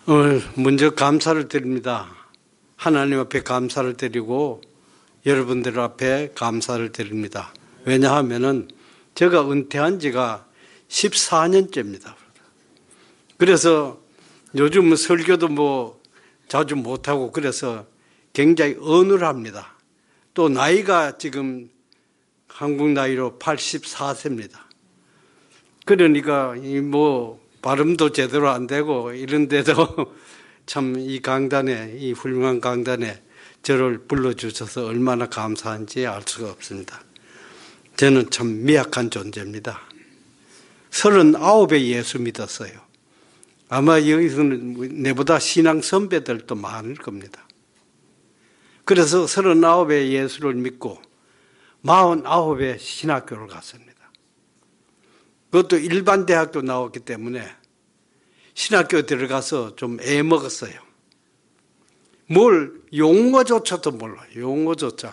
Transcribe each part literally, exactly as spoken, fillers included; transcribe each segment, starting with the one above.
오늘 먼저 감사를 드립니다. 하나님 앞에 감사를 드리고 여러분들 앞에 감사를 드립니다. 왜냐하면은 제가 은퇴한 지가 십사 년째입니다. 그래서 요즘은 설교도 뭐 자주 못하고 그래서 굉장히 어눌합니다. 또 나이가 지금 한국 나이로 팔십사 세입니다. 그러니까 이 뭐 발음도 제대로 안 되고 이런데도 참 이 강단에, 이 훌륭한 강단에 저를 불러주셔서 얼마나 감사한지 알 수가 없습니다. 저는 참 미약한 존재입니다. 서른아홉에 예수 믿었어요. 아마 여기서는 내보다 신앙 선배들도 많을 겁니다. 그래서 서른아홉에 예수를 믿고 마흔아홉에 신학교를 갔습니다. 그것도 일반 대학교 나왔기 때문에 신학교에 들어가서 좀 애먹었어요. 뭘 용어조차도 몰라요. 용어조차.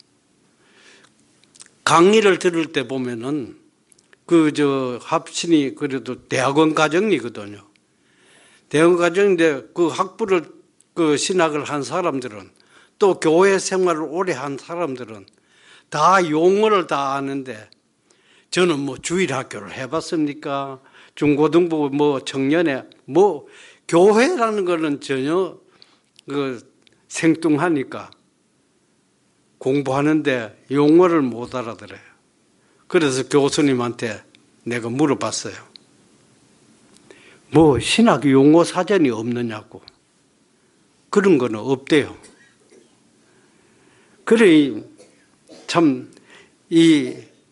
강의를 들을 때 보면은 그 저 합신이 그래도 대학원 과정이거든요. 대학원 과정인데 그 학부를 그 신학을 한 사람들은 또 교회 생활을 오래 한 사람들은 다 용어를 다 아는데 저는 뭐 주일학교를 해봤습니까? 중고등부 뭐 청년회 뭐 교회라는 거는 전혀 그 생뚱하니까 공부하는데 용어를 못 알아들어요. 그래서 교수님한테 내가 물어봤어요. 뭐 신학 용어 사전이 없느냐고. 그런 거는 없대요. 그래 참 이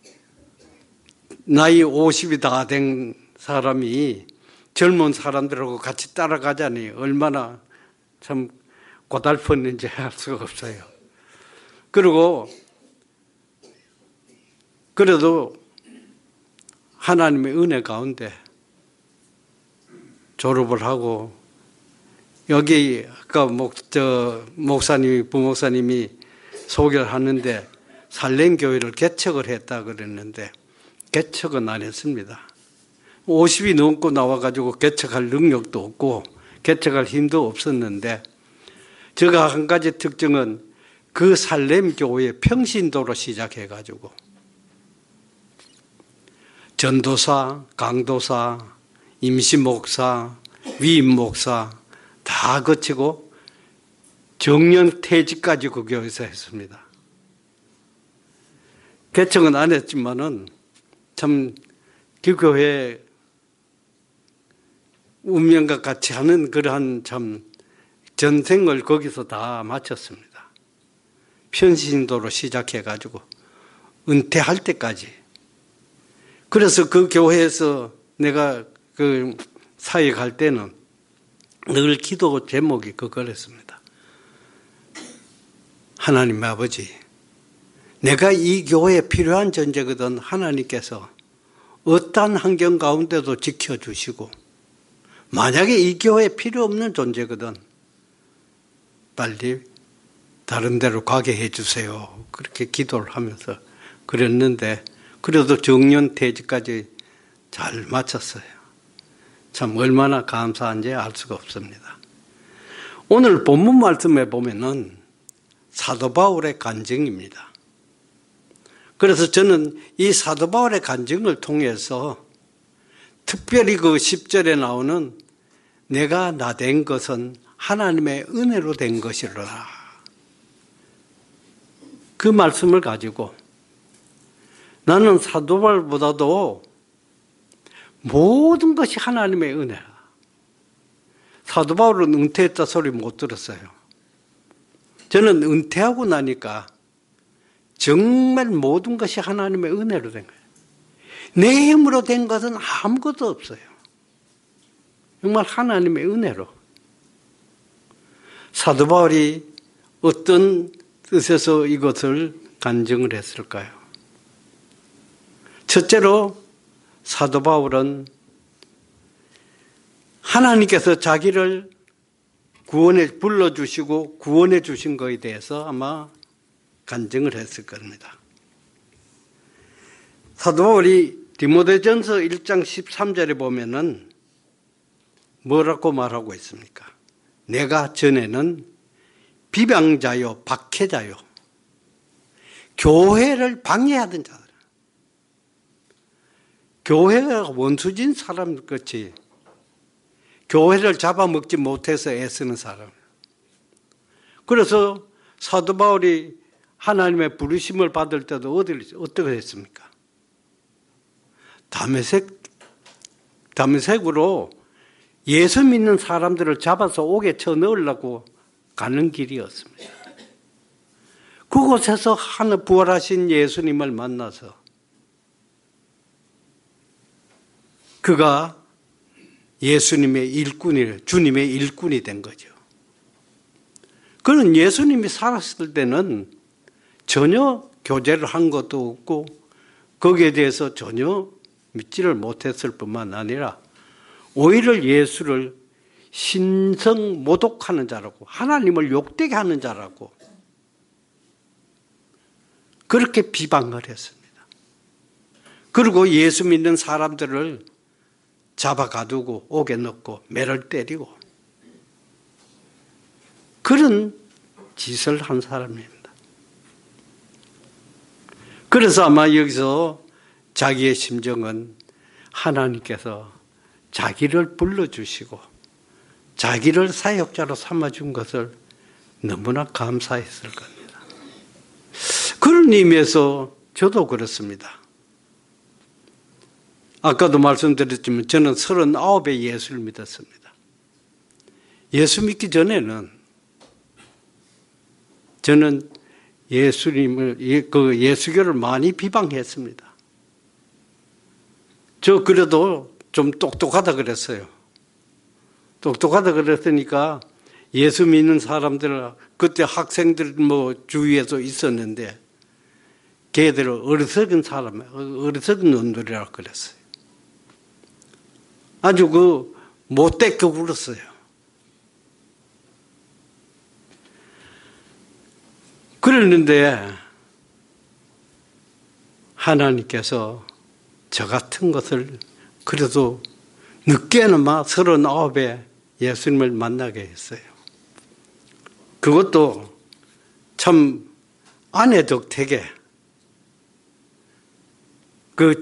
나이 오십이 다 된 사람이 젊은 사람들하고 같이 따라가자니 얼마나 참 고달팠는지 알 수가 없어요. 그리고 그래도 하나님의 은혜 가운데 졸업을 하고 여기 아까 목, 저 목사님이 부목사님이 소개를 하는데 살렘교회를 개척을 했다 그랬는데 개척은 안 했습니다. 오십이 넘고 나와가지고 개척할 능력도 없고 개척할 힘도 없었는데 제가 한 가지 특징은 그 살렘교회 평신도로 시작해가지고 전도사, 강도사, 임시목사, 위임목사 다 거치고 정년퇴직까지 그 교회에서 했습니다. 개척은 안 했지만은 참 그 교회 운명과 같이 하는 그러한 참 전생을 거기서 다 마쳤습니다. 평신도로 시작해가지고 은퇴할 때까지. 그래서 그 교회에서 내가 그 사회 갈 때는 늘 기도 제목이 그거였습니다. 하나님 아버지, 내가 이 교회에 필요한 존재거든 하나님께서 어떠한 환경 가운데도 지켜주시고 만약에 이 교회에 필요 없는 존재거든 빨리 다른 데로 가게 해주세요. 그렇게 기도를 하면서 그랬는데 그래도 정년퇴직까지 잘 마쳤어요. 참 얼마나 감사한지 알 수가 없습니다. 오늘 본문 말씀에 보면은 사도 바울의 간증입니다. 그래서 저는 이 사도 바울의 간증을 통해서 특별히 그 십 절에 나오는 내가 나 된 것은 하나님의 은혜로 된 것이라. 그 말씀을 가지고 나는 사도 바울보다도 모든 것이 하나님의 은혜라. 사도 바울은 은퇴했다 소리 못 들었어요. 저는 은퇴하고 나니까 정말 모든 것이 하나님의 은혜로 된 거예요. 내 힘으로 된 것은 아무것도 없어요. 정말 하나님의 은혜로. 사도 바울이 어떤 뜻에서 이것을 간증을 했을까요? 첫째로 사도 바울은 하나님께서 자기를 구원해 불러주시고 구원해 주신 것에 대해서 아마 간증을 했을 겁니다. 사도 바울이 디모데전서 일 장 십삼 절에 보면은 뭐라고 말하고 있습니까? 내가 전에는 비방자요, 박해자요, 교회를 방해하던 자들, 교회가 원수진 사람 같이 교회를 잡아먹지 못해서 애쓰는 사람. 그래서 사도 바울이 하나님의 부르심을 받을 때도 어디를, 어떻게 했습니까? 다메섹, 다메섹으로 예수 믿는 사람들을 잡아서 옥에 쳐 넣으려고 가는 길이었습니다. 그곳에서 하늘 부활하신 예수님을 만나서 그가 예수님의 일꾼이, 주님의 일꾼이 된 거죠. 그는 예수님이 살았을 때는 전혀 교제를 한 것도 없고 거기에 대해서 전혀 믿지를 못했을 뿐만 아니라 오히려 예수를 신성 모독하는 자라고, 하나님을 욕되게 하는 자라고 그렇게 비방을 했습니다. 그리고 예수 믿는 사람들을 잡아 가두고 옥에 넣고 매를 때리고 그런 짓을 한 사람입니다. 그래서 아마 여기서 자기의 심정은 하나님께서 자기를 불러주시고 자기를 사역자로 삼아준 것을 너무나 감사했을 겁니다. 그런 의미에서 저도 그렇습니다. 아까도 말씀드렸지만 저는 서른아홉에 예수를 믿었습니다. 예수 믿기 전에는 저는 예수님을, 그 예수교를 많이 비방했습니다. 저 그래도 좀 똑똑하다 그랬어요. 똑똑하다 그랬으니까 예수 믿는 사람들, 그때 학생들 뭐 주위에서 있었는데 걔들을 어리석은 사람, 어리석은 놈들이라고 그랬어요. 아주 그 못되게 굴었어요. 그랬는데 하나님께서 저 같은 것을 그래도 늦게나마 서른아홉에 예수님을 만나게 했어요. 그것도 참 아내 덕택에 그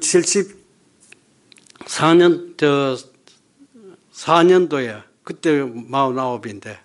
칠십사 년, 저, 사 년도에, 그때 마흔아홉인데,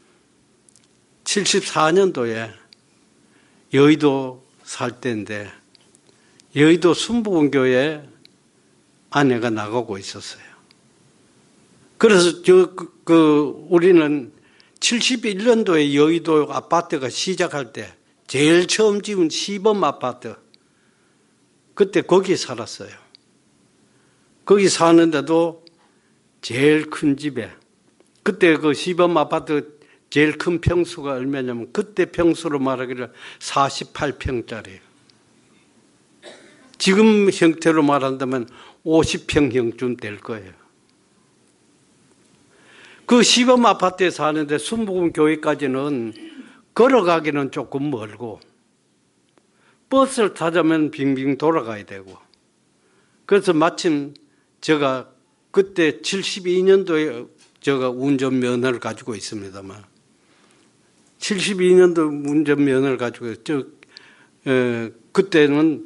칠십사 년도에 여의도 살 때인데, 여의도 순복음교회에 아내가 나가고 있었어요. 그래서 저, 그, 그, 우리는 칠십일 년도에 여의도 아파트가 시작할 때, 제일 처음 지은 시범 아파트, 그때 거기 살았어요. 거기 사는데도 제일 큰 집에, 그때 그 시범 아파트 제일 큰 평수가 얼마냐면 그때 평수로 말하기를 사십팔 평짜리예요. 지금 형태로 말한다면 오십 평형쯤 될 거예요. 그 시범 아파트에 사는데 순복음교회까지는 걸어가기는 조금 멀고 버스를 타자면 빙빙 돌아가야 되고, 그래서 마침 제가 그때 칠십이 년도에 제가 운전면허를 가지고 있습니다만, 칠십이 년도 운전면허를 가지고 저 에, 그때는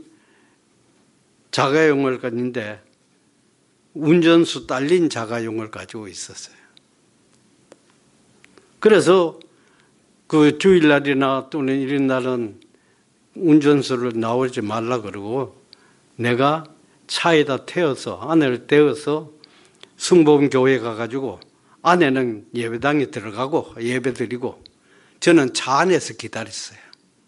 자가용을 갔는데 운전수 딸린 자가용을 가지고 있었어요. 그래서 그 주일날이나 또는 이런 날은 운전수를 나오지 말라 그러고 내가 차에다 태워서 아내를 태워서 승복음교회 가가지고 아내는 예배당에 들어가고 예배드리고 저는 차 안에서 기다렸어요.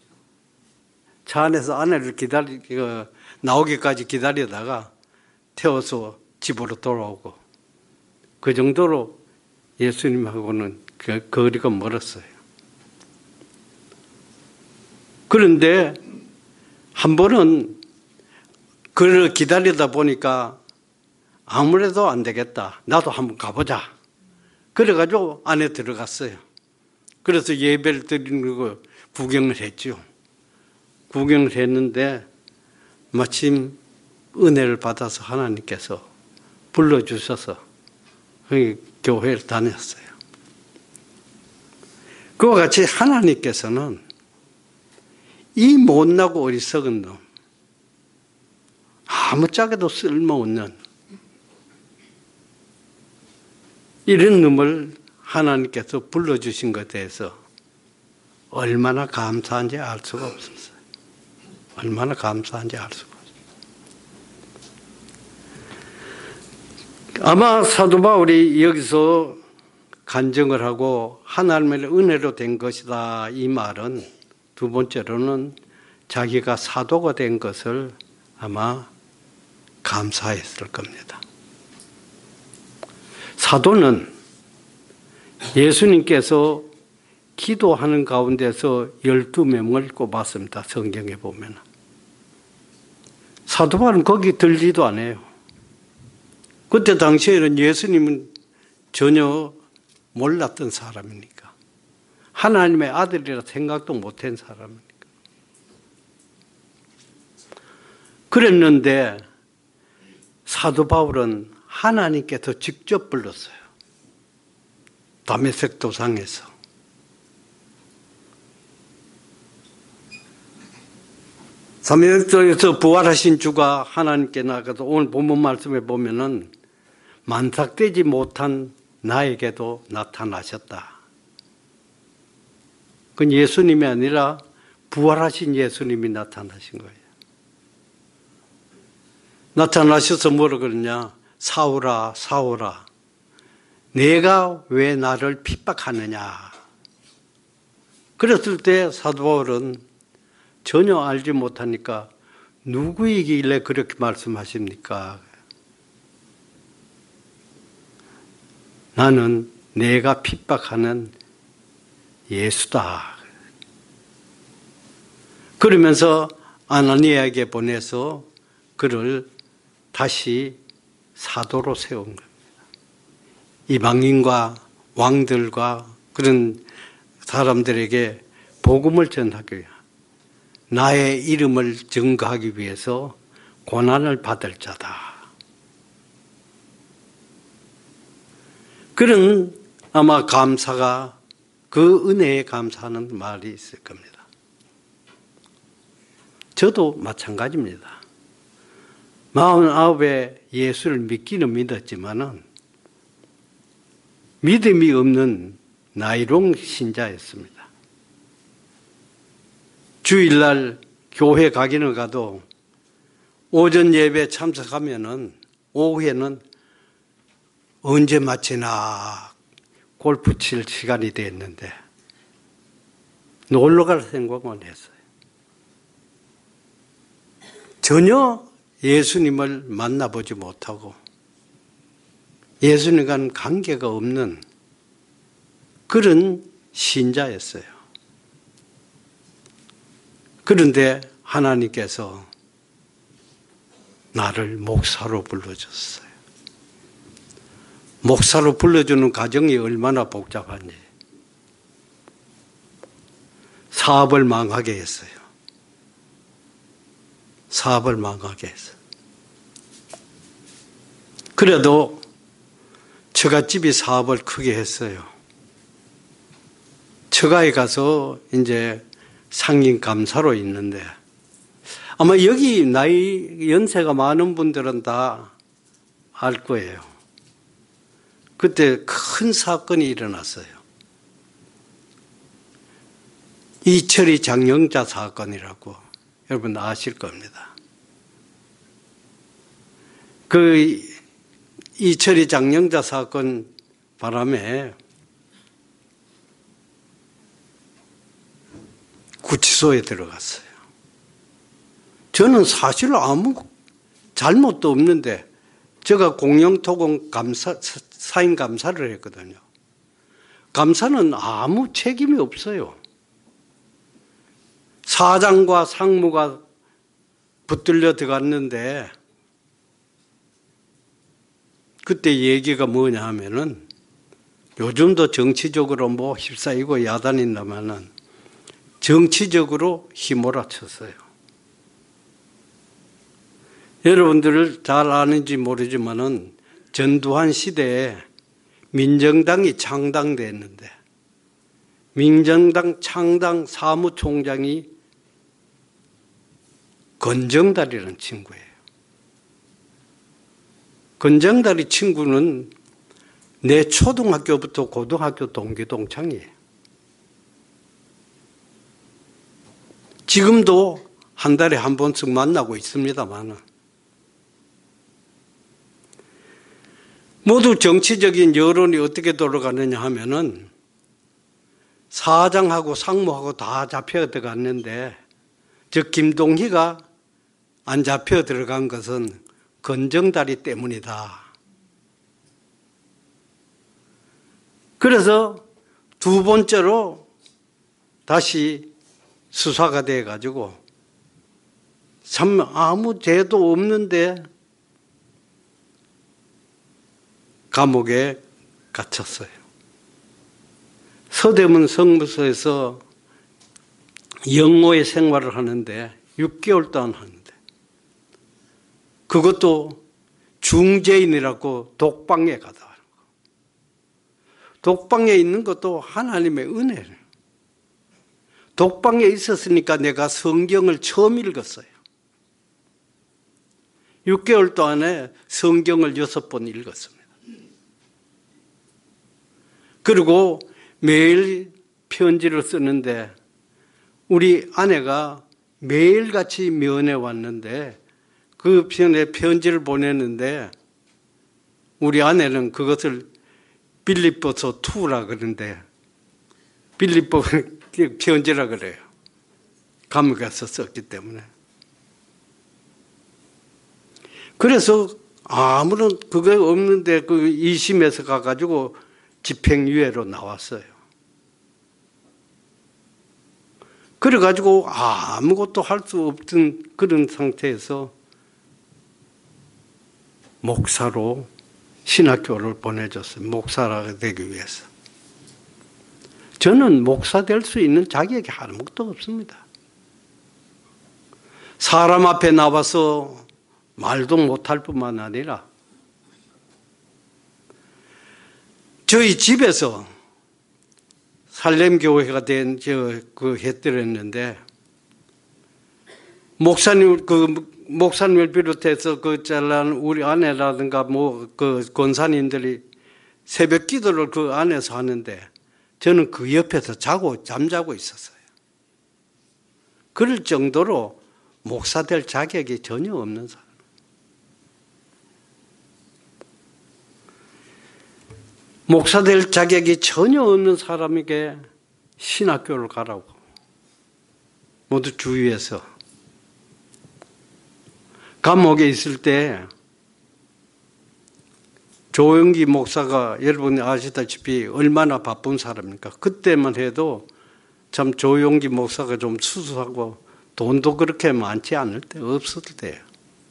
차 안에서 아내를 기다리, 나오기까지 기다리다가 태워서 집으로 돌아오고, 그 정도로 예수님하고는 그 거리가 멀었어요. 그런데 한 번은 그를 기다리다 보니까 아무래도 안 되겠다. 나도 한번 가보자. 그래가지고 안에 들어갔어요. 그래서 예배를 드리는 거 구경을 했죠. 구경을 했는데 마침 은혜를 받아서 하나님께서 불러주셔서 교회를 다녔어요. 그와 같이 하나님께서는 이 못나고 어리석은 놈, 아무짝에도 쓸모없는 이런 놈을 하나님께서 불러주신 것에 대해서 얼마나 감사한지 알 수가 없었어요. 얼마나 감사한지 알 수가 없어요. 아마 사도 바울이 여기서 간증을 하고 하나님의 은혜로 된 것이다, 이 말은 두 번째로는 자기가 사도가 된 것을 아마 감사했을 겁니다. 사도는 예수님께서 기도하는 가운데서 열두 명을 꼽았습니다. 성경에 보면. 사도 바울은 거기 들지도 않아요. 그때 당시에는 예수님은 전혀 몰랐던 사람이니까. 하나님의 아들이라 생각도 못한 사람이니까. 그랬는데 사도 바울은 하나님께서 직접 불렀어요. 다메섹 도상에서. 다메섹 도상에서 부활하신 주가 하나님께 나가서 오늘 본문 말씀에 보면은 만삭되지 못한 나에게도 나타나셨다. 그건 예수님이 아니라 부활하신 예수님이 나타나신 거예요. 나타나셔서 뭐라 그러냐? 사울아, 사울아, 내가 왜 나를 핍박하느냐? 그랬을 때 사도 바울은 전혀 알지 못하니까 누구이길래 그렇게 말씀하십니까? 나는 내가 핍박하는 예수다. 그러면서 아나니아에게 보내서 그를 다시 사도로 세운 겁니다. 이방인과 왕들과 그런 사람들에게 복음을 전하기 위해 나의 이름을 증거하기 위해서 고난을 받을 자다. 그런 아마 감사가, 그 은혜에 감사하는 말이 있을 겁니다. 저도 마찬가지입니다. 마흔아홉에 예수를 믿기는 믿었지만은 믿음이 없는 나이롱 신자였습니다. 주일날 교회 가기는 가도 오전 예배 참석하면은 오후에는 언제 마치나 골프 칠 시간이 됐는데 놀러 갈 생각만 했어요. 전혀 예수님을 만나보지 못하고 예수님과는 관계가 없는 그런 신자였어요. 그런데 하나님께서 나를 목사로 불러줬어요. 목사로 불러주는 과정이 얼마나 복잡한지. 사업을 망하게 했어요. 사업을 망하게 했어요. 그래도 처갓집이 사업을 크게 했어요. 처가에 가서 이제 상인 감사로 있는데 아마 여기 나이 연세가 많은 분들은 다 알 거예요. 그때 큰 사건이 일어났어요. 이철이 장영자 사건이라고 여러분 아실 겁니다. 그 이철이 장영자 사건 바람에 구치소에 들어갔어요. 저는 사실 아무 잘못도 없는데 제가 공영토공 감사, 사인 감사를 했거든요. 감사는 아무 책임이 없어요. 사장과 상무가 붙들려 들어갔는데 그때 얘기가 뭐냐 하면은 요즘도 정치적으로 뭐 휩싸이고 야단인다마는 정치적으로 휘몰아쳤어요. 여러분들 잘 아는지 모르지만은 전두환 시대에 민정당이 창당됐는데 민정당 창당 사무총장이 건정달이라는 친구예요. 건정달이 친구는 내 초등학교부터 고등학교 동기 동창이에요. 지금도 한 달에 한 번씩 만나고 있습니다만 모두 정치적인 여론이 어떻게 돌아가느냐 하면은 사장하고 상무하고 다 잡혀 들어갔는데 저 김동희가 안 잡혀 들어간 것은 건정다리 때문이다. 그래서 두 번째로 다시 수사가 돼가지고 참 아무 죄도 없는데 감옥에 갇혔어요. 서대문 성무소에서 영호의 생활을 하는데 육 개월 동안 하는데 그것도 중재인이라고 독방에 가다 하는 거. 독방에 있는 것도 하나님의 은혜를. 독방에 있었으니까 내가 성경을 처음 읽었어요. 육 개월 동안에 성경을 여섯 번 읽었습니다. 그리고 매일 편지를 쓰는데 우리 아내가 매일같이 면회 왔는데 그 편에 편지를 보냈는데 우리 아내는 그것을 빌립보서 이라 그러는데 빌립보 편지라 그래요. 감옥에서 썼기 때문에. 그래서 아무런 그거 없는데 그 이심에서 가가지고 집행유예로 나왔어요. 그래가지고 아무것도 할 수 없던 그런 상태에서 목사로 신학교를 보내줬어요. 목사가 되기 위해서. 저는 목사 될 수 있는 자격이 아무것도 없습니다. 사람 앞에 나와서 말도 못할 뿐만 아니라 저희 집에서 살렘교회가 된 저 그 했더랬는데 목사님 그 목사님을 비롯해서 그 잘난 우리 아내라든가 뭐 그 권사님들이 새벽 기도를 그 안에서 하는데 저는 그 옆에서 자고 잠자고 있었어요. 그럴 정도로 목사 될 자격이 전혀 없는 사람. 목사 될 자격이 전혀 없는 사람에게 신학교를 가라고 모두 주위에서. 감옥에 있을 때 조영기 목사가 여러분이 아시다시피 얼마나 바쁜 사람입니까? 그때만 해도 참 조영기 목사가 좀 수수하고 돈도 그렇게 많지 않을 때, 없을 때예요.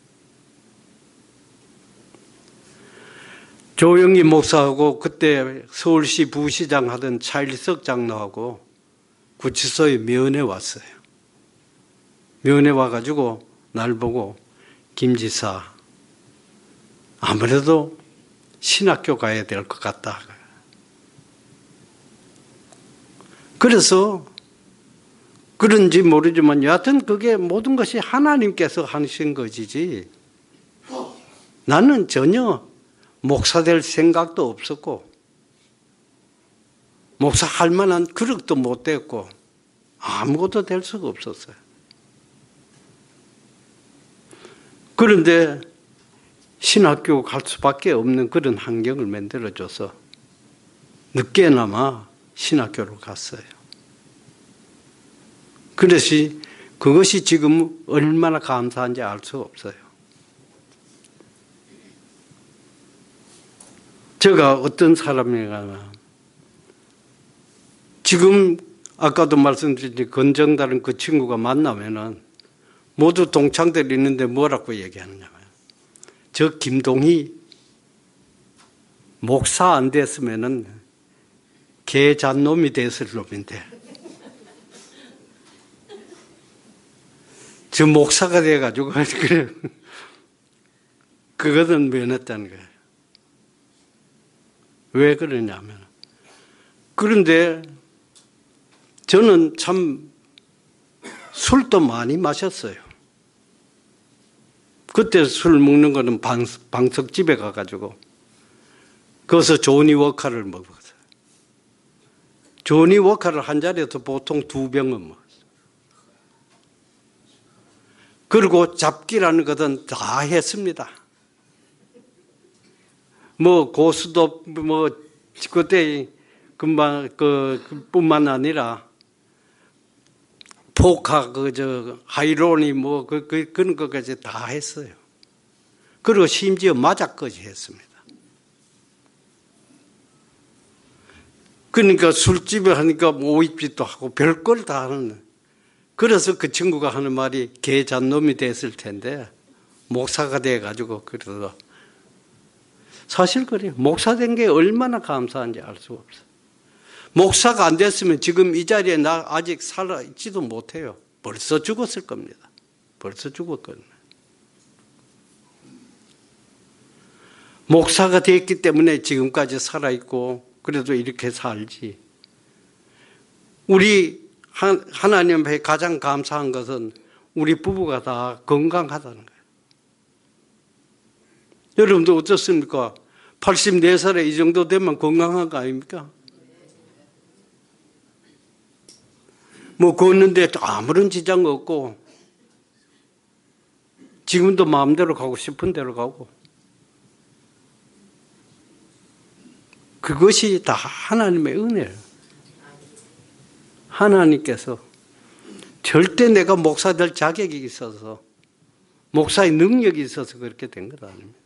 조영기 목사하고 그때 서울시 부시장 하던 차일석 장로하고 구치소에 면회 왔어요. 면회 와가지고 날 보고 김 지사 아무래도 신학교 가야 될 것 같다. 그래서 그런지 모르지만 여하튼 그게 모든 것이 하나님께서 하신 것이지 나는 전혀 목사 될 생각도 없었고 목사 할 만한 그릇도 못 됐고 아무것도 될 수가 없었어요. 그런데 신학교 갈 수밖에 없는 그런 환경을 만들어줘서 늦게나마 신학교로 갔어요. 그것이, 그것이 지금 얼마나 감사한지 알 수 없어요. 제가 어떤 사람인가 지금 아까도 말씀드린 건정다른 그 친구가 만나면은 모두 동창들이 있는데 뭐라고 얘기하느냐. 저 김동희 목사 안 됐으면은 개잣놈이 됐을 놈인데 저 목사가 돼가지고 그래 그거는 면했다는 거예요. 왜 그러냐면, 그런데 저는 참 술도 많이 마셨어요. 그때 술 먹는 거는 방, 방석집에 가가지고 거기서 조니 워커를 먹었어요. 조니 워커를 한 자리에서 보통 두 병은 먹었어요. 그리고 잡기라는 것은 다 했습니다. 뭐 고수도 뭐 그때 금방 그 뿐만 아니라 포카 그저 하이로니 뭐 그 그, 그런 것까지 다 했어요. 그리고 심지어 마작까지 했습니다. 그러니까 술집에 하니까 오입짓도 하고 별걸 다 하는. 그래서 그 친구가 하는 말이 개잔놈이 됐을 텐데 목사가 돼가지고 그래서 사실 그래요. 목사 된 게 얼마나 감사한지 알 수가 없어요. 목사가 안 됐으면 지금 이 자리에 나 아직 살아있지도 못해요. 벌써 죽었을 겁니다. 벌써 죽었거든요. 목사가 됐기 때문에 지금까지 살아있고 그래도 이렇게 살지. 우리 하나님 앞에 가장 감사한 것은 우리 부부가 다 건강하다는 거예요. 여러분들 어떻습니까? 팔십네 살에 이 정도 되면 건강한 거 아닙니까? 뭐 걷는데 아무런 지장 없고 지금도 마음대로 가고 싶은 대로 가고 그것이 다 하나님의 은혜예요. 하나님께서 절대 내가 목사 될 자격이 있어서 목사의 능력이 있어서 그렇게 된 것 아닙니다.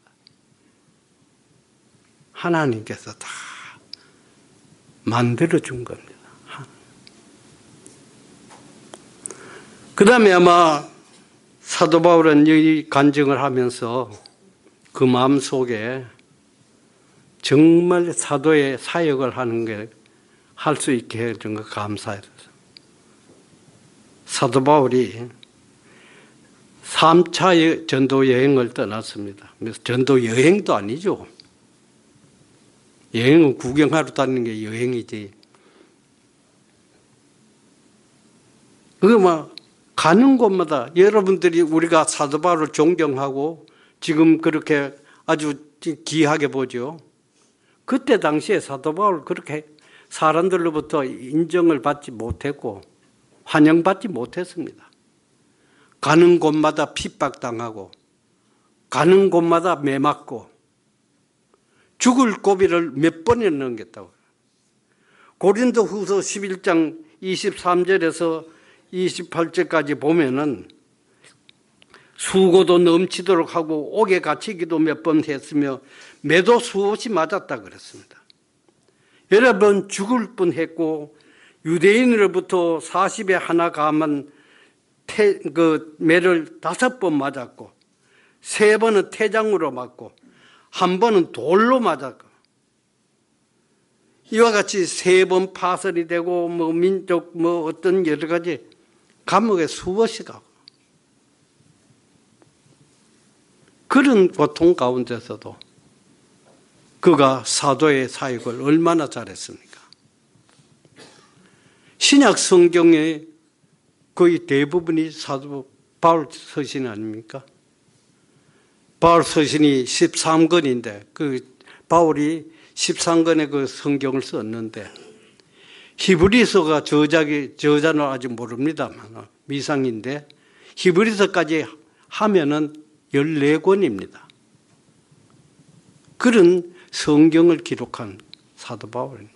하나님께서 다 만들어준 겁니다. 그 다음에 아마 사도 바울은 이 간증을 하면서 그 마음 속에 정말 사도의 사역을 하는 게 할 수 있게 해준 거 감사해요. 사도 바울이 삼 차 전도 여행을 떠났습니다. 그래서 전도 여행도 아니죠. 여행은 구경하러 다니는 게 여행이지. 그거 막 가는 곳마다 여러분들이 우리가 사도 바울을 존경하고 지금 그렇게 아주 귀하게 보죠. 그때 당시에 사도 바울 그렇게 사람들로부터 인정을 받지 못했고 환영받지 못했습니다. 가는 곳마다 핍박당하고 가는 곳마다 매맞고 죽을 고비를 몇 번이나 넘겼다고. 고린도후서 십일 장 이십삼 절에서 이십팔 절까지 보면은 수고도 넘치도록 하고 옥에 갇히기도 몇 번 했으며 매도 수없이 맞았다 그랬습니다. 여러 번 죽을 뻔했고 유대인으로부터 사십에 하나 감한 태, 그 매를 다섯 번 맞았고 세 번은 태장으로 맞고 한 번은 돌로 맞았고 이와 같이 세 번 파설이 되고 뭐 민족 뭐 어떤 여러 가지 감옥에 수없이 가고 그런 고통 가운데서도 그가 사도의 사역을 얼마나 잘했습니까? 신약 성경의 거의 대부분이 사도 바울 서신 아닙니까? 바울 서신이 십삼 권인데 그 바울이 십삼 권의 그 성경을 썼는데 히브리서가 저작이 저자는 아직 모릅니다만 미상인데 히브리서까지 하면은 열네 권입니다. 그런 성경을 기록한 사도 바울입니다.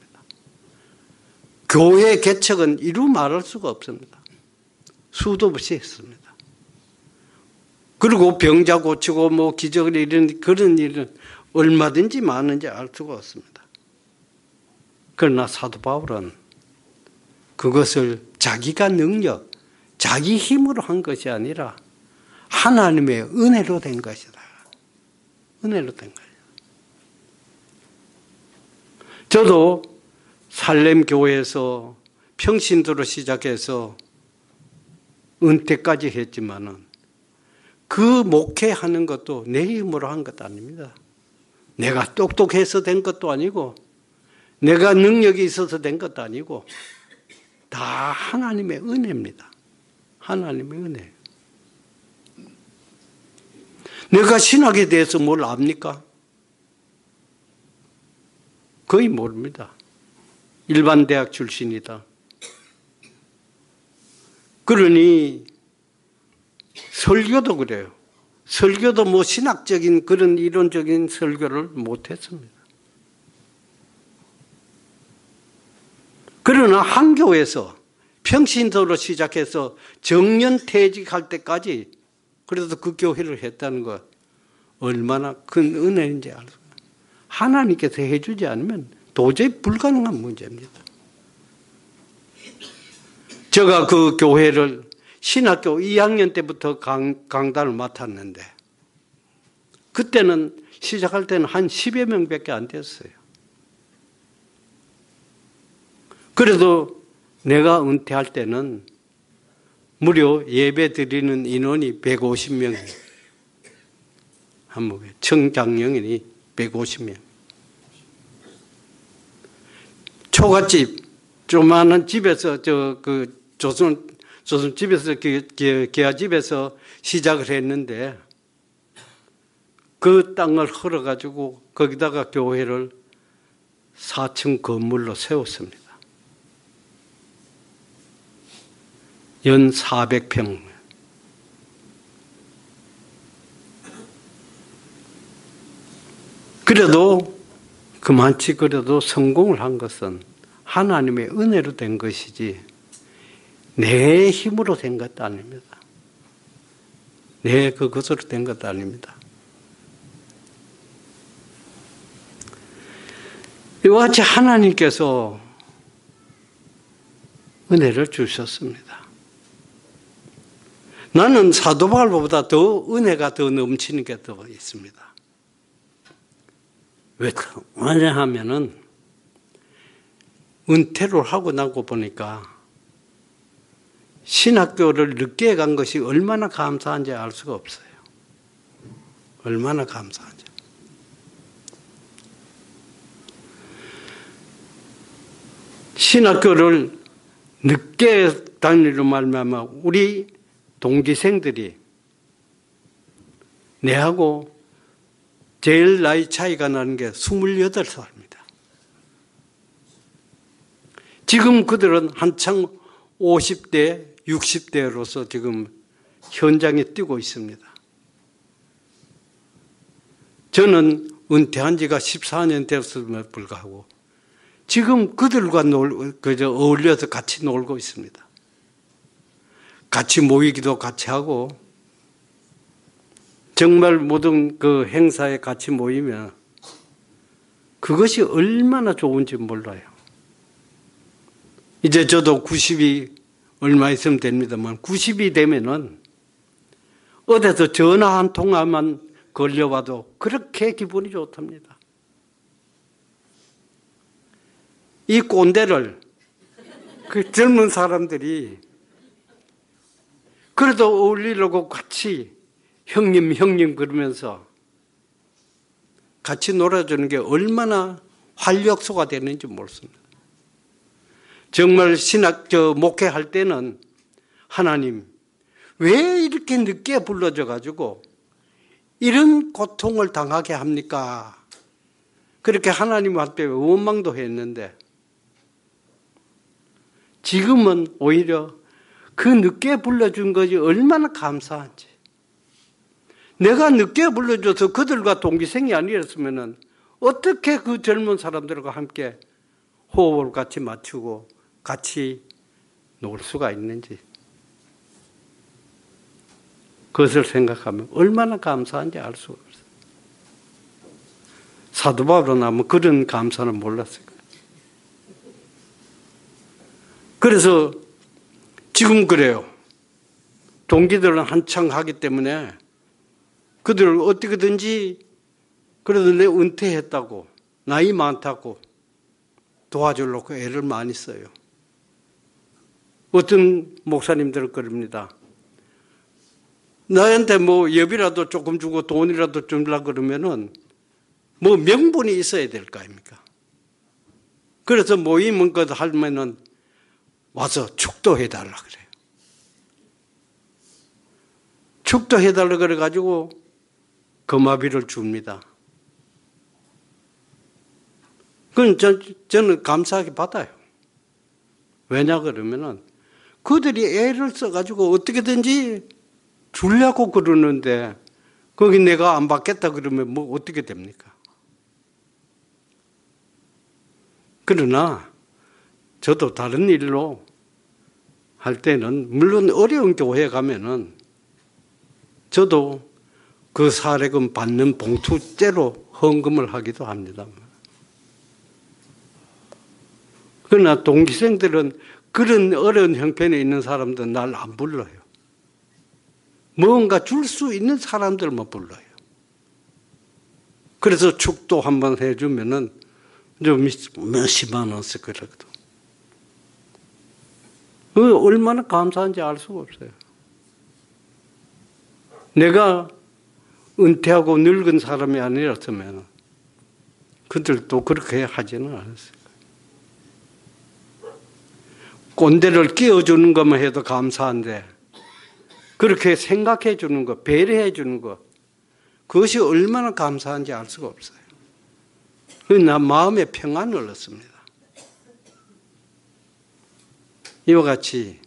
교회 개척은 이루 말할 수가 없습니다. 수도 없이 했습니다. 그리고 병자 고치고 뭐 기적을 이런 그런 일은 얼마든지 많은지 알 수가 없습니다. 그러나 사도 바울은 그것을 자기가 능력, 자기 힘으로 한 것이 아니라 하나님의 은혜로 된 것이다. 은혜로 된 거예요. 저도 살렘 교회에서 평신도로 시작해서 은퇴까지 했지만은 그 목회하는 것도 내 힘으로 한 것도 아닙니다. 내가 똑똑해서 된 것도 아니고 내가 능력이 있어서 된 것도 아니고 다 하나님의 은혜입니다. 하나님의 은혜. 내가 신학에 대해서 뭘 압니까? 거의 모릅니다. 일반 대학 출신이다. 그러니 설교도 그래요. 설교도 뭐 신학적인 그런 이론적인 설교를 못했습니다. 그러나 한 교회에서 평신도로 시작해서 정년퇴직할 때까지 그래도 그 교회를 했다는 것 얼마나 큰 은혜인지 알아요. 하나님께서 해주지 않으면 도저히 불가능한 문제입니다. 제가 그 교회를 신학교 이 학년 때부터 강, 강단을 맡았는데 그때는 시작할 때는 한 십여 명밖에 안 됐어요. 그래도 내가 은퇴할 때는 무려 예배 드리는 인원이 백오십 명이에요. 한목에 청장령인이 백오십 명. 초가집, 조그마한 집에서 저 그 조선 조선 집에서 계야집에서 시작을 했는데 그 땅을 헐어 가지고 거기다가 교회를 사 층 건물로 세웠습니다. 연 사백 평. 그래도 그만치 그래도 성공을 한 것은 하나님의 은혜로 된 것이지 내 힘으로 된 것도 아닙니다. 내 그것으로 된 것도 아닙니다. 이와 같이 하나님께서 은혜를 주셨습니다. 나는 사도 바울보다 더 은혜가 더 넘치는 게 더 있습니다. 왜 하면은 은퇴를 하고 나고 보니까 신학교를 늦게 간 것이 얼마나 감사한지 알 수가 없어요. 얼마나 감사한지. 신학교를 늦게 다니로 말미암아 우리 동기생들이 내하고 제일 나이 차이가 나는 게 스물여덟 살입니다. 지금 그들은 한창 오십 대, 육십 대로서 지금 현장에 뛰고 있습니다. 저는 은퇴한 지가 십사 년 됐음에도 불구하고 지금 그들과 놀, 그저 어울려서 같이 놀고 있습니다. 같이 모이기도 같이 하고 정말 모든 그 행사에 같이 모이면 그것이 얼마나 좋은지 몰라요. 이제 저도 구십이 얼마 있으면 됩니다만 구십이 되면은 어디서 전화 한 통화만 걸려와도 그렇게 기분이 좋답니다. 이 꼰대를 그 젊은 사람들이 그래도 어울리려고 같이 형님 형님 그러면서 같이 놀아주는 게 얼마나 활력소가 되는지 모르겠습니다. 정말 신학 저 목회할 때는 하나님 왜 이렇게 늦게 불러줘 가지고 이런 고통을 당하게 합니까? 그렇게 하나님 앞에 원망도 했는데 지금은 오히려 그 늦게 불러준 것이 얼마나 감사한지. 내가 늦게 불러줘서 그들과 동기생이 아니었으면 어떻게 그 젊은 사람들과 함께 호흡을 같이 맞추고 같이 놀 수가 있는지. 그것을 생각하면 얼마나 감사한지 알 수가 없어요. 사도 바울은 아마 그런 감사는 몰랐을 거예요. 그래서 지금 그래요. 동기들은 한창 하기 때문에 그들을 어떻게든지 그래도 내 은퇴했다고 나이 많다고 도와주려고 애를 많이 써요. 어떤 목사님들은 그럽니다. 나한테 뭐 예비라도 조금 주고 돈이라도 주려고 그러면은 뭐 명분이 있어야 될 거 아닙니까? 그래서 모임은 것 하면은 와서 축도해달라 그래요. 축도해달라 그래가지고 거마비를 줍니다. 그건 저, 저는 감사하게 받아요. 왜냐 그러면은 그들이 애를 써가지고 어떻게든지 주려고 그러는데 거기 내가 안 받겠다 그러면 뭐 어떻게 됩니까? 그러나 저도 다른 일로 할 때는 물론 어려운 교회 가면은 저도 그 사례금 받는 봉투째로 헌금을 하기도 합니다. 그러나 동기생들은 그런 어려운 형편에 있는 사람들은 날 안 불러요. 뭔가 줄 수 있는 사람들만 불러요. 그래서 축도 한번 해주면은 좀 몇십만 원씩 그러거든. 얼마나 감사한지 알 수가 없어요. 내가 은퇴하고 늙은 사람이 아니었으면 그들도 그렇게 하지는 않았어요. 꼰대를 끼워주는 것만 해도 감사한데 그렇게 생각해 주는 것, 배려해 주는 것, 그것이 얼마나 감사한지 알 수가 없어요. 나 마음의 평안을 얻습니다. 이와 같이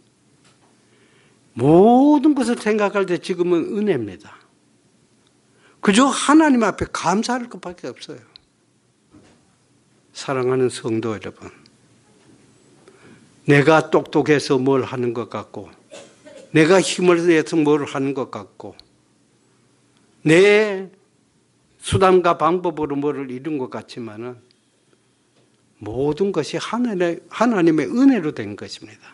모든 것을 생각할 때 지금은 은혜입니다. 그저 하나님 앞에 감사할 것밖에 없어요. 사랑하는 성도 여러분, 내가 똑똑해서 뭘 하는 것 같고 내가 힘을 내서 뭘 하는 것 같고 내 수단과 방법으로 뭐를 이룬 것 같지만은 모든 것이 하나님의, 하나님의 은혜로 된 것입니다.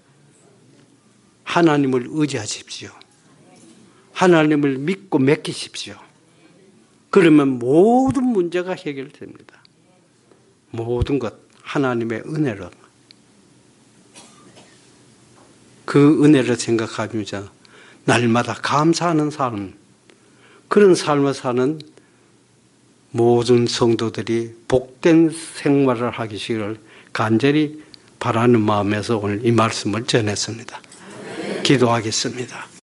하나님을 의지하십시오. 하나님을 믿고 맡기십시오. 그러면 모든 문제가 해결됩니다. 모든 것 하나님의 은혜로. 그 은혜를 생각하면서 날마다 감사하는 삶, 그런 삶을 사는 모든 성도들이 복된 생활을 하기를 간절히 바라는 마음에서 오늘 이 말씀을 전했습니다. 기도하겠습니다.